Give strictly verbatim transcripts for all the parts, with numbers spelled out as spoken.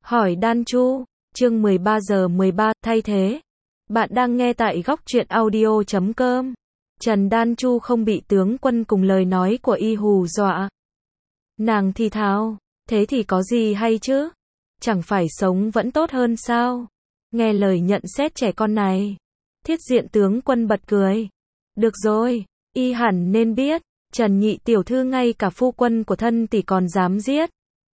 Hỏi Đan Chu, chương mười ba giờ mười ba, thay thế. Bạn đang nghe tại góc truyện audio chấm com. Trần Đan Chu không bị tướng quân cùng lời nói của y hù dọa. Nàng thì thào, thế thì có gì hay chứ? Chẳng phải sống vẫn tốt hơn sao? Nghe lời nhận xét trẻ con này. Thiết diện tướng quân bật cười. Được rồi, y hẳn nên biết, Trần nhị tiểu thư ngay cả phu quân của thân tỷ còn dám giết.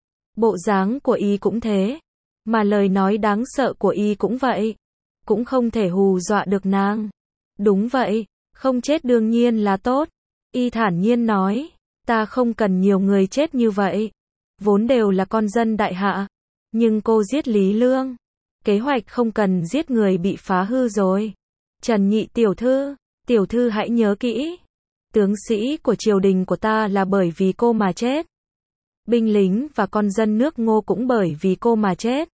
Bộ dáng của y cũng thế, mà lời nói đáng sợ của y cũng vậy. Cũng không thể hù dọa được nàng. Đúng vậy, không chết đương nhiên là tốt. Y thản nhiên nói, ta không cần nhiều người chết như vậy. Vốn đều là con dân đại hạ. Nhưng cô giết Lý Lương. Kế hoạch không cần giết người bị phá hư rồi. Trần nhị tiểu thư, tiểu thư hãy nhớ kỹ. Tướng sĩ của triều đình của ta là bởi vì cô mà chết. Binh lính và con dân nước Ngô cũng bởi vì cô mà chết.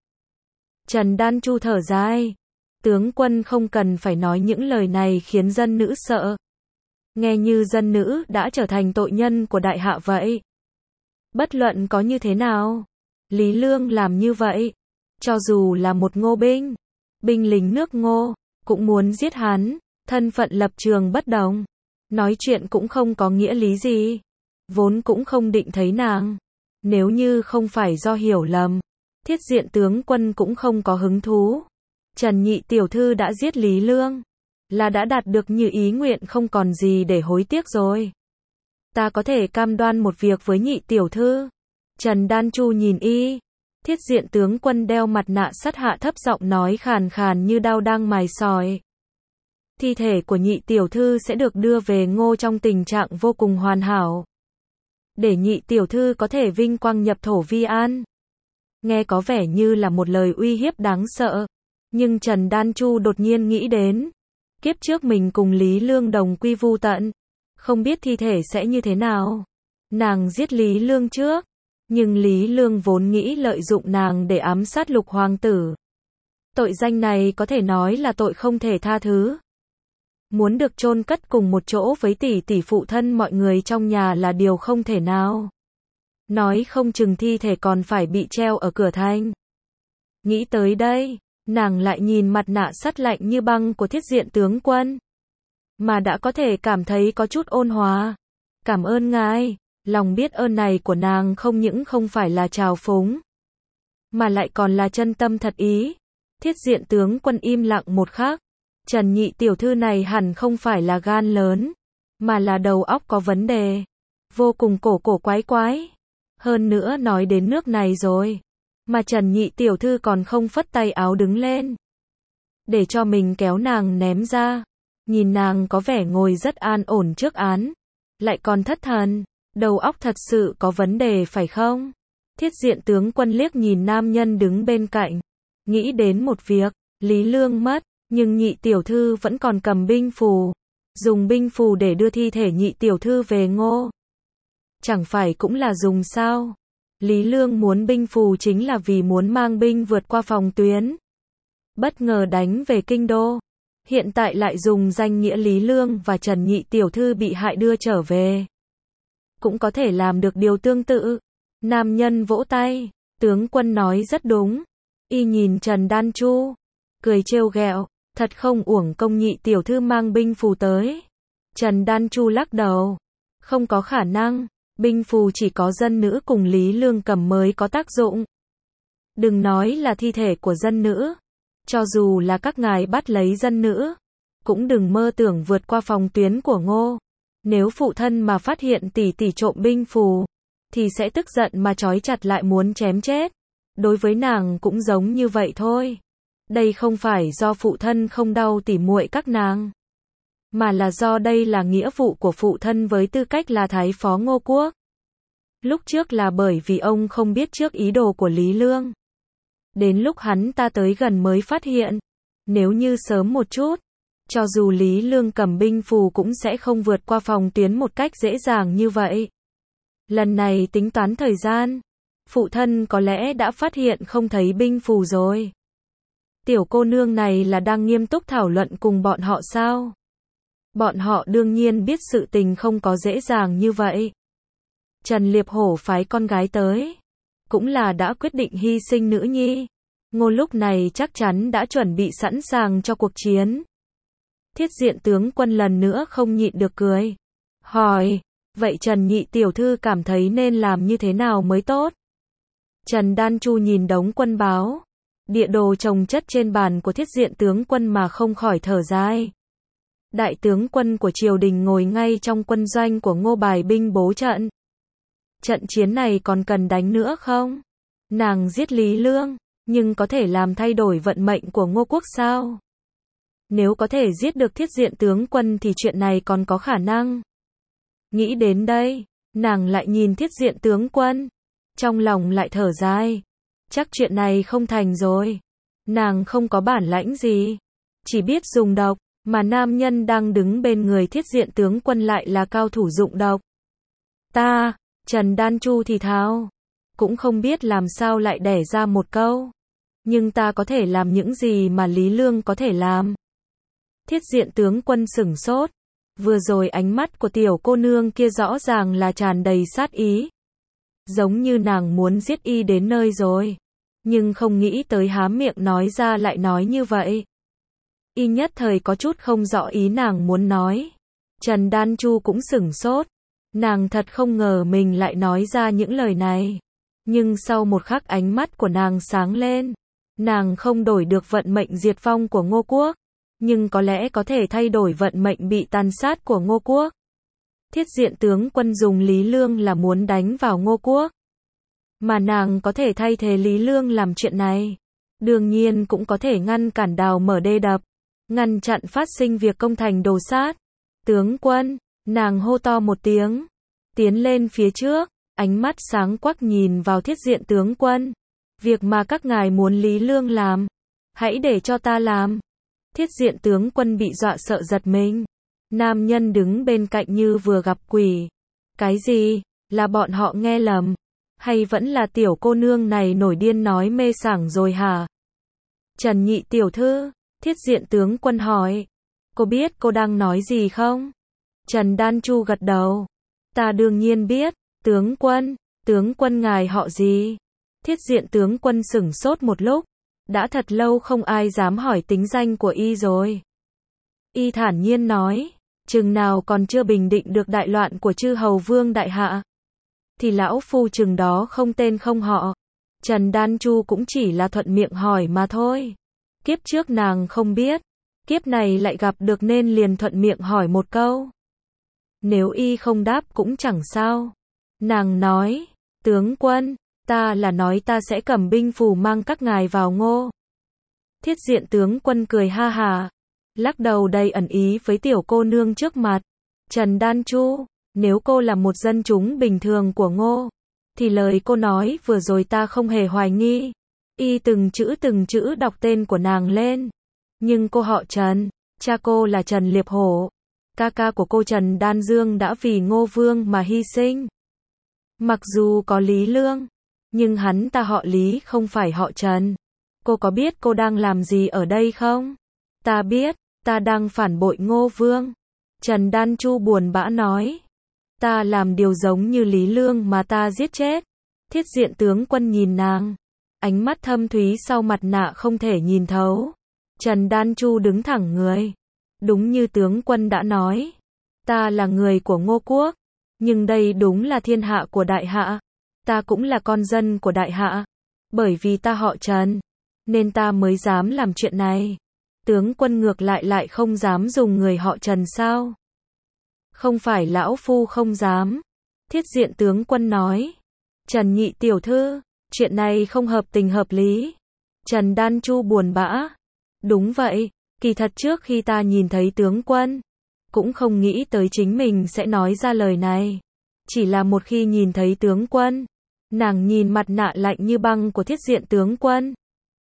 Trần Đan Chu thở dài. Tướng quân không cần phải nói những lời này khiến dân nữ sợ. Nghe như dân nữ đã trở thành tội nhân của đại hạ vậy. Bất luận có như thế nào, Lý Lương làm như vậy. Cho dù là một Ngô binh, binh lính nước Ngô, cũng muốn giết hắn. Thân phận lập trường bất đồng. Nói chuyện cũng không có nghĩa lý gì. Vốn cũng không định thấy nàng. Nếu như không phải do hiểu lầm, thiết diện tướng quân cũng không có hứng thú. Trần nhị tiểu thư đã giết Lý Lương, là đã đạt được như ý nguyện, không còn gì để hối tiếc rồi. Ta có thể cam đoan một việc với nhị tiểu thư. Trần Đan Chu nhìn y. Thiết diện tướng quân đeo mặt nạ sắt hạ thấp giọng nói khàn khàn như đao đang mài sỏi. Thi thể của nhị tiểu thư sẽ được đưa về Ngô trong tình trạng vô cùng hoàn hảo. Để nhị tiểu thư có thể vinh quang nhập thổ vi an. Nghe có vẻ như là một lời uy hiếp đáng sợ. Nhưng Trần Đan Chu đột nhiên nghĩ đến. Kiếp trước mình cùng Lý Lương đồng quy vu tận. Không biết thi thể sẽ như thế nào. Nàng giết Lý Lương trước. Nhưng Lý Lương vốn nghĩ lợi dụng nàng để ám sát Lục hoàng tử. Tội danh này có thể nói là tội không thể tha thứ. Muốn được chôn cất cùng một chỗ với tỷ tỷ phụ thân mọi người trong nhà là điều không thể nào. Nói không chừng thi thể còn phải bị treo ở cửa thành. Nghĩ tới đây, nàng lại nhìn mặt nạ sắt lạnh như băng của thiết diện tướng quân. Mà đã có thể cảm thấy có chút ôn hòa. Cảm ơn ngài. Lòng biết ơn này của nàng không những không phải là trào phúng, mà lại còn là chân tâm thật ý. Thiết diện tướng quân im lặng một khắc. Trần nhị tiểu thư này hẳn không phải là gan lớn, mà là đầu óc có vấn đề. Vô cùng cổ cổ quái quái. Hơn nữa nói đến nước này rồi, mà Trần nhị tiểu thư còn không phất tay áo đứng lên. Để cho mình kéo nàng ném ra. Nhìn nàng có vẻ ngồi rất an ổn trước án. Lại còn thất thần. Đầu óc thật sự có vấn đề phải không? Thiết diện tướng quân liếc nhìn nam nhân đứng bên cạnh. Nghĩ đến một việc. Lý Lương mất. Nhưng nhị tiểu thư vẫn còn cầm binh phù. Dùng binh phù để đưa thi thể nhị tiểu thư về Ngô. Chẳng phải cũng là dùng sao? Lý Lương muốn binh phù chính là vì muốn mang binh vượt qua phòng tuyến. Bất ngờ đánh về kinh đô. Hiện tại lại dùng danh nghĩa Lý Lương và Trần nhị tiểu thư bị hại đưa trở về. Cũng có thể làm được điều tương tự. Nam nhân vỗ tay. Tướng quân nói rất đúng. Y nhìn Trần Đan Chu. Cười trêu ghẹo. Thật không uổng công nhị tiểu thư mang binh phù tới. Trần Đan Chu lắc đầu. Không có khả năng. Binh phù chỉ có dân nữ cùng Lý Lương cầm mới có tác dụng. Đừng nói là thi thể của dân nữ. Cho dù là các ngài bắt lấy dân nữ. Cũng đừng mơ tưởng vượt qua phòng tuyến của Ngô. Nếu phụ thân mà phát hiện tỷ tỷ trộm binh phù, thì sẽ tức giận mà trói chặt lại muốn chém chết. Đối với nàng cũng giống như vậy thôi. Đây không phải do phụ thân không đau tỉ muội các nàng, mà là do đây là nghĩa vụ của phụ thân với tư cách là thái phó Ngô quốc. Lúc trước là bởi vì ông không biết trước ý đồ của Lý Lương. Đến lúc hắn ta tới gần mới phát hiện. Nếu như sớm một chút, cho dù Lý Lương cầm binh phù cũng sẽ không vượt qua phòng tuyến một cách dễ dàng như vậy. Lần này tính toán thời gian, phụ thân có lẽ đã phát hiện không thấy binh phù rồi. Tiểu cô nương này là đang nghiêm túc thảo luận cùng bọn họ sao? Bọn họ đương nhiên biết sự tình không có dễ dàng như vậy. Trần Liệp Hổ phái con gái tới. cũng là đã quyết định hy sinh nữ nhi. Ngô lúc này chắc chắn đã chuẩn bị sẵn sàng cho cuộc chiến. Thiết diện tướng quân lần nữa không nhịn được cười. Hỏi, vậy Trần nhị tiểu thư cảm thấy nên làm như thế nào mới tốt? Trần Đan Chu nhìn đống quân báo, địa đồ chồng chất trên bàn của thiết diện tướng quân mà không khỏi thở dài. Đại tướng quân của triều đình ngồi ngay trong quân doanh của Ngô bài binh bố trận. Trận chiến này còn cần đánh nữa không? Nàng giết Lý Lương, nhưng có thể làm thay đổi vận mệnh của Ngô quốc sao? Nếu có thể giết được thiết diện tướng quân thì chuyện này còn có khả năng. Nghĩ đến đây, nàng lại nhìn thiết diện tướng quân, trong lòng lại thở dài. Chắc chuyện này không thành rồi. Nàng không có bản lãnh gì, chỉ biết dùng độc, mà nam nhân đang đứng bên người thiết diện tướng quân lại là cao thủ dụng độc. Ta, Trần Đan Chu thì thào, cũng không biết làm sao lại đẻ ra một câu. Nhưng ta có thể làm những gì mà Lý Lương có thể làm. Thiết diện tướng quân sửng sốt. Vừa rồi ánh mắt của tiểu cô nương kia rõ ràng là tràn đầy sát ý. Giống như nàng muốn giết y đến nơi rồi. Nhưng không nghĩ tới há miệng nói ra lại nói như vậy. Y nhất thời có chút không rõ ý nàng muốn nói. Trần Đan Chu cũng sửng sốt. Nàng thật không ngờ mình lại nói ra những lời này. Nhưng sau một khắc ánh mắt của nàng sáng lên. Nàng không đổi được vận mệnh diệt vong của Ngô quốc. Nhưng có lẽ có thể thay đổi vận mệnh bị tàn sát của Ngô quốc. Thiết diện tướng quân dùng Lý Lương là muốn đánh vào Ngô quốc. Mà nàng có thể thay thế Lý Lương làm chuyện này. Đương nhiên cũng có thể ngăn cản đào mở đê đập. Ngăn chặn phát sinh việc công thành đồ sát. Tướng quân, nàng hô to một tiếng. Tiến lên phía trước, ánh mắt sáng quắc nhìn vào thiết diện tướng quân. Việc mà các ngài muốn Lý Lương làm, hãy để cho ta làm. Thiết diện tướng quân bị dọa sợ giật mình. Nam nhân đứng bên cạnh như vừa gặp quỷ. Cái gì? Là bọn họ nghe lầm? Hay vẫn là tiểu cô nương này nổi điên nói mê sảng rồi hả? Trần nhị tiểu thư, thiết diện tướng quân hỏi. Cô biết cô đang nói gì không? Trần Đan Chu gật đầu. Ta đương nhiên biết, tướng quân, tướng quân ngài họ gì? Thiết diện tướng quân sửng sốt một lúc. Đã thật lâu không ai dám hỏi tính danh của y rồi. Y thản nhiên nói, chừng nào còn chưa bình định được đại loạn của chư hầu vương đại hạ, thì lão phu chừng đó không tên không họ. Trần Đan Chu cũng chỉ là thuận miệng hỏi mà thôi. Kiếp trước nàng không biết, kiếp này lại gặp được nên liền thuận miệng hỏi một câu. Nếu y không đáp cũng chẳng sao. Nàng nói, tướng quân, ta là nói ta sẽ cầm binh phù mang các ngài vào Ngô. Thiết diện tướng quân cười ha hà, lắc đầu đầy ẩn ý với tiểu cô nương trước mặt. Trần Đan Chu, nếu cô là một dân chúng bình thường của Ngô, thì lời cô nói vừa rồi ta không hề hoài nghi. Y từng chữ từng chữ đọc tên của nàng lên. Nhưng cô họ Trần, cha cô là Trần Liệp Hổ. Ca ca của cô Trần Đan Dương đã vì Ngô Vương mà hy sinh. Mặc dù có Lý Lương, nhưng hắn ta họ Lý không phải họ Trần. Cô có biết cô đang làm gì ở đây không? Ta biết, ta đang phản bội Ngô Vương. Trần Đan Chu buồn bã nói. Ta làm điều giống như Lý Lương mà ta giết chết. Thiết diện tướng quân nhìn nàng. Ánh mắt thâm thúy sau mặt nạ không thể nhìn thấu. Trần Đan Chu đứng thẳng người. Đúng như tướng quân đã nói. Ta là người của Ngô quốc. Nhưng đây đúng là thiên hạ của đại hạ. Ta cũng là con dân của đại hạ. Bởi vì ta họ Trần, nên ta mới dám làm chuyện này. Tướng quân ngược lại lại không dám dùng người họ Trần sao? Không phải lão phu không dám. Thiết diện tướng quân nói. Trần nhị tiểu thư, chuyện này không hợp tình hợp lý. Trần Đan Chu buồn bã. Đúng vậy, kỳ thật trước khi ta nhìn thấy tướng quân, cũng không nghĩ tới chính mình sẽ nói ra lời này. Chỉ là một khi nhìn thấy tướng quân, nàng nhìn mặt nạ lạnh như băng của thiết diện tướng quân.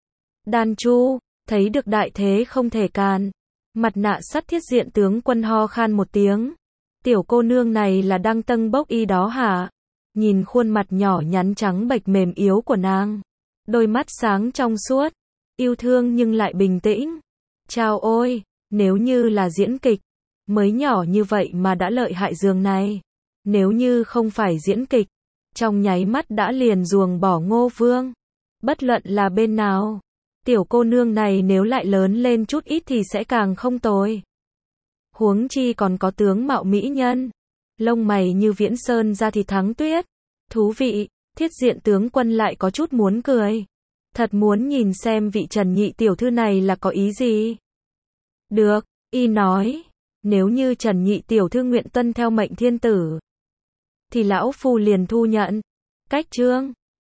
Đan Chu, thấy được đại thế không thể càn. Mặt nạ sắt thiết diện tướng quân ho khan một tiếng. Tiểu cô nương này là đang tâng bốc y đó hả? Nhìn khuôn mặt nhỏ nhắn trắng bệch mềm yếu của nàng. Đôi mắt sáng trong suốt. Yêu thương nhưng lại bình tĩnh. Chao ôi, nếu như là diễn kịch. Mới nhỏ như vậy mà đã lợi hại giường này. Nếu như không phải diễn kịch. trong nháy mắt đã liền ruồng bỏ Ngô Vương. Bất luận là bên nào, tiểu cô nương này nếu lại lớn lên chút ít thì sẽ càng không tồi. Huống chi còn có tướng mạo mỹ nhân, lông mày như viễn sơn ra thì thắng tuyết. Thú vị, Thiết Diện tướng quân lại có chút muốn cười. Thật muốn nhìn xem vị Trần nhị tiểu thư này là có ý gì. Được, y nói, nếu như Trần nhị tiểu thư nguyện tuân theo mệnh thiên tử, thì lão phu liền thu nhận. Cách chương